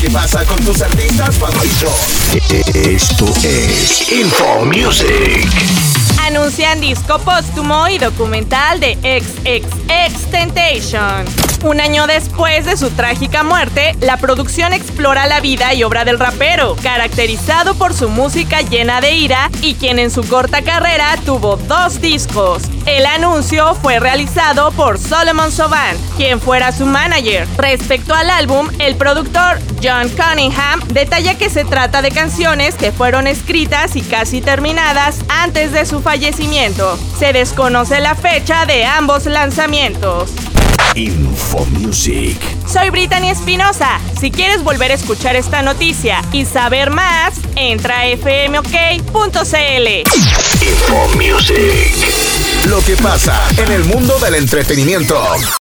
que pasa con tus artistas favoritos. Esto es Info Music. Anuncian disco póstumo y documental de XXXTentacion. Un año después de su trágica muerte, la producción explora la vida y obra del rapero, caracterizado por su música llena de ira y quien en su corta carrera tuvo 2 discos. El anuncio fue realizado por Solomon Soban, quien fuera su manager. Respecto al álbum, el productor John Cunningham detalla que se trata de canciones que fueron escritas y casi terminadas antes de su fallecimiento. Se desconoce la fecha de ambos lanzamientos. Info Music. Soy Brittany Espinosa. Si quieres volver a escuchar esta noticia y saber más, entra a fmok.cl. Info Music. Lo que pasa en el mundo del entretenimiento.